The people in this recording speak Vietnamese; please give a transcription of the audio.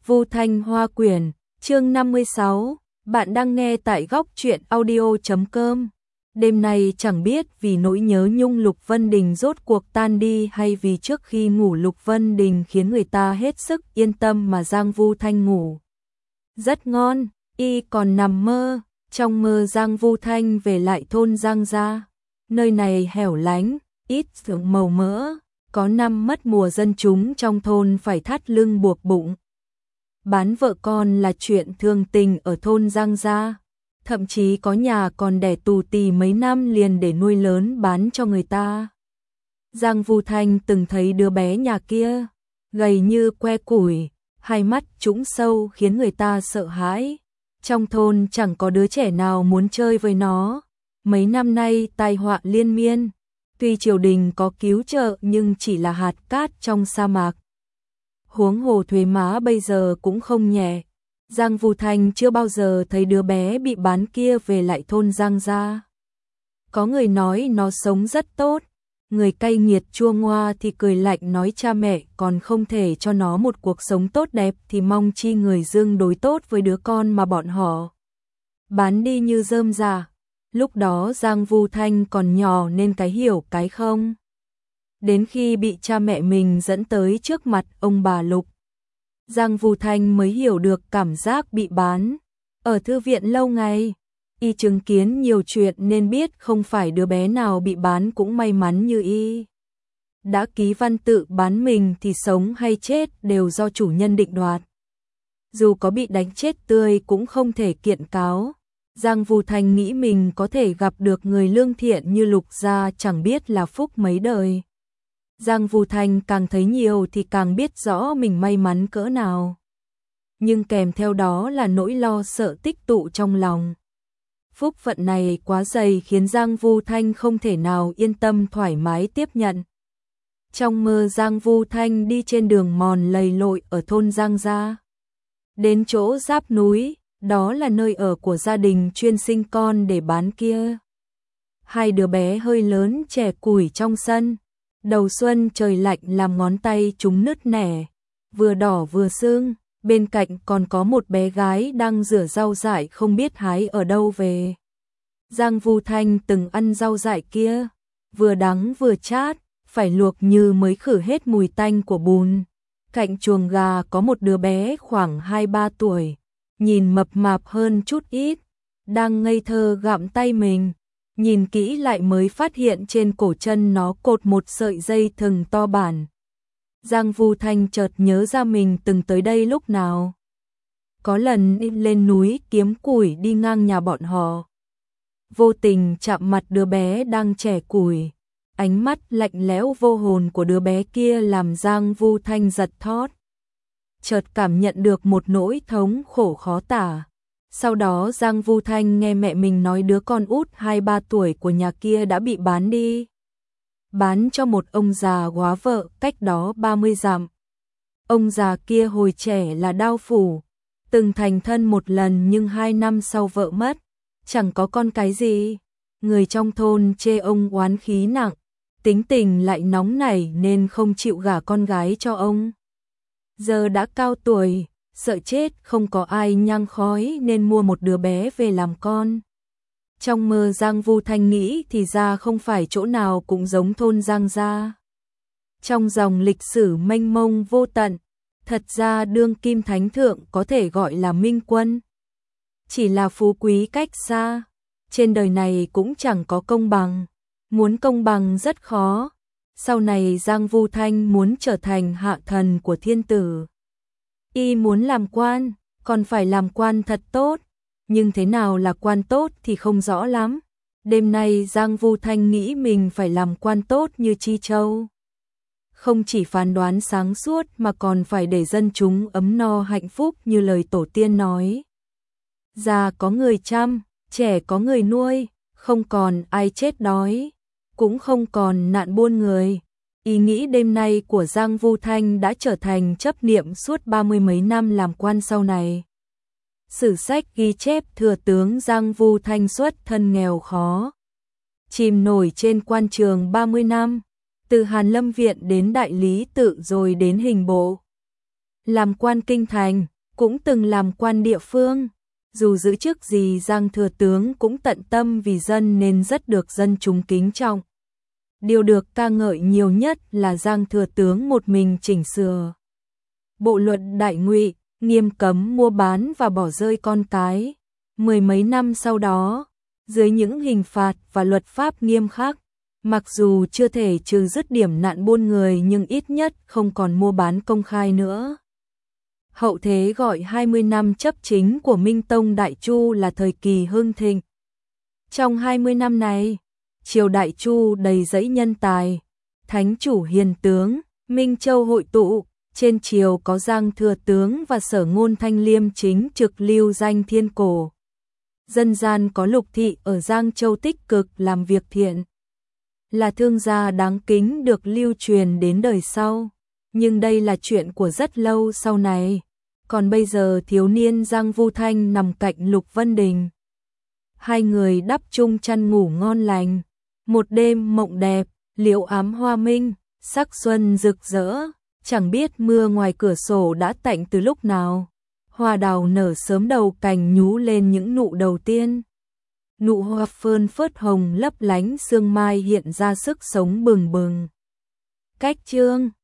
Vu Thanh Hoa Quyển, chương 56, bạn đang nghe tại góc truyện audio.com. Đêm nay chẳng biết vì nỗi nhớ nhung Lục Vân Đình rốt cuộc tan đi hay vì trước khi ngủ Lục Vân Đình khiến người ta hết sức yên tâm mà Giang Vu Thanh ngủ rất ngon, y còn nằm mơ, trong mơ Giang Vu Thanh về lại thôn Giang gia. Nơi này hẻo lánh, ít rượu màu mỡ, có năm mất mùa dân chúng trong thôn phải thắt lưng buộc bụng. Bán vợ con là chuyện thường tình ở thôn Giang gia, thậm chí có nhà còn đẻ tù tì mấy năm liền để nuôi lớn bán cho người ta. Giang Vu Thanh từng thấy đứa bé nhà kia, gầy như que củi, hai mắt trũng sâu khiến người ta sợ hãi. Trong thôn chẳng có đứa trẻ nào muốn chơi với nó. Mấy năm nay tai họa liên miên, tuy triều đình có cứu trợ nhưng chỉ là hạt cát trong sa mạc. Huống hồ thuế má bây giờ cũng không nhẹ. Giang Vu Thanh chưa bao giờ thấy đứa bé bị bán kia về lại thôn Giang gia. Có người nói nó sống rất tốt, người cay nghiệt chua ngoa thì cười lạnh nói cha mẹ còn không thể cho nó một cuộc sống tốt đẹp thì mong chi người dương đối tốt với đứa con mà bọn họ bán đi như rơm rạ. Lúc đó Giang Vu Thanh còn nhỏ nên cái hiểu cái không. Đến khi bị cha mẹ mình dẫn tới trước mặt ông bà Lục, Giang Vu Thanh mới hiểu được cảm giác bị bán. Ở thư viện lâu ngày, y chứng kiến nhiều chuyện nên biết không phải đứa bé nào bị bán cũng may mắn như y. Đã ký văn tự bán mình thì sống hay chết đều do chủ nhân định đoạt. Dù có bị đánh chết tươi cũng không thể kiện cáo. Giang Vu Thanh nghĩ mình có thể gặp được người lương thiện như Lục gia chẳng biết là phúc mấy đời. Giang Vu Thanh càng thấy nhiều thì càng biết rõ mình may mắn cỡ nào. Nhưng kèm theo đó là nỗi lo sợ tích tụ trong lòng. Phúc phận này quá dày khiến Giang Vu Thanh không thể nào yên tâm thoải mái tiếp nhận. Trong mơ Giang Vu Thanh đi trên đường mòn lầy lội ở thôn Giang gia. Đến chỗ giáp núi, đó là nơi ở của gia đình chuyên sinh con để bán kia. Hai đứa bé hơi lớn trẻ củi trong sân. Đầu xuân trời lạnh làm ngón tay chúng nứt nẻ, vừa đỏ vừa sưng, bên cạnh còn có một bé gái đang rửa rau dại không biết hái ở đâu về. Giang Vu Thanh từng ăn rau dại kia, vừa đắng vừa chát, phải luộc như mới khử hết mùi tanh của bùn. Cạnh chuồng gà có một đứa bé khoảng 2-3 tuổi, nhìn mập mạp hơn chút ít, đang ngây thơ gặm tay mình. Nhìn kỹ lại mới phát hiện trên cổ chân nó cột một sợi dây thừng to bản. Giang Vu Thanh chợt nhớ ra mình từng tới đây lúc nào. Có lần đi lên núi kiếm củi đi ngang nhà bọn họ. Vô tình chạm mặt đứa bé đang chẻ củi. Ánh mắt lạnh lẽo vô hồn của đứa bé kia làm Giang Vu Thanh giật thót. Chợt cảm nhận được một nỗi thống khổ khó tả. Sau đó Giang Vu Thanh nghe mẹ mình nói đứa con út 2-3 tuổi của nhà kia đã bị bán đi. Bán cho một ông già góa vợ cách đó 30 dặm. Ông già kia hồi trẻ là đao phủ, từng thành thân một lần nhưng 2 năm sau vợ mất, chẳng có con cái gì. Người trong thôn chê ông oán khí nặng, tính tình lại nóng nảy nên không chịu gả con gái cho ông. Giờ đã cao tuổi, sợ chết không có ai nhang khói nên mua một đứa bé về làm con. Trong mơ Giang Vu Thanh nghĩ thì ra không phải chỗ nào cũng giống thôn Giang gia. Trong dòng lịch sử mênh mông vô tận, thật ra đương kim thánh thượng có thể gọi là minh quân. Chỉ là phú quý cách xa, trên đời này cũng chẳng có công bằng, muốn công bằng rất khó. Sau này Giang Vu Thanh muốn trở thành hạ thần của thiên tử. Y muốn làm quan, còn phải làm quan thật tốt, nhưng thế nào là quan tốt thì không rõ lắm. Đêm nay Giang Vu Thanh nghĩ mình phải làm quan tốt như Chi Châu. Không chỉ phán đoán sáng suốt mà còn phải để dân chúng ấm no hạnh phúc như lời tổ tiên nói. Già có người chăm, trẻ có người nuôi, không còn ai chết đói, cũng không còn nạn buôn người. Ý nghĩ đêm nay của Giang Vu Thanh đã trở thành chấp niệm suốt 30 mấy năm làm quan sau này. Sử sách ghi chép thừa tướng Giang Vu Thanh xuất thân nghèo khó, chìm nổi trên quan trường 30 năm, từ Hàn Lâm Viện đến Đại Lý Tự rồi đến Hình Bộ. Làm quan kinh thành, cũng từng làm quan địa phương. Dù giữ chức gì Giang Thừa Tướng cũng tận tâm vì dân nên rất được dân chúng kính trọng. Điều được ca ngợi nhiều nhất là Giang Thừa Tướng một mình chỉnh sửa bộ luật Đại Ngụy, nghiêm cấm mua bán và bỏ rơi con cái. Mười mấy năm sau đó, dưới những hình phạt và luật pháp nghiêm khắc, mặc dù chưa thể trừ dứt điểm nạn buôn người nhưng ít nhất không còn mua bán công khai nữa. Hậu thế gọi 20 năm chấp chính của Minh Tông Đại Chu là thời kỳ hưng thịnh. Trong 20 năm này, triều Đại Chu đầy dẫy nhân tài, thánh chủ hiền tướng, Minh Châu hội tụ, trên triều có Giang Thừa Tướng và Sở Ngôn Thanh Liêm chính trực lưu danh thiên cổ. Dân gian có Lục Thị ở Giang Châu tích cực làm việc thiện, là thương gia đáng kính được lưu truyền đến đời sau. Nhưng đây là chuyện của rất lâu sau này. Còn bây giờ thiếu niên Giang Vu Thanh nằm cạnh Lục Vân Đình. Hai người đắp chung chăn ngủ ngon lành. Một đêm mộng đẹp, liễu ám hoa minh, sắc xuân rực rỡ. Chẳng biết mưa ngoài cửa sổ đã tạnh từ lúc nào. Hoa đào nở sớm đầu cành nhú lên những nụ đầu tiên. Nụ hoa phơn phớt hồng lấp lánh sương mai hiện ra sức sống bừng bừng. Cách chương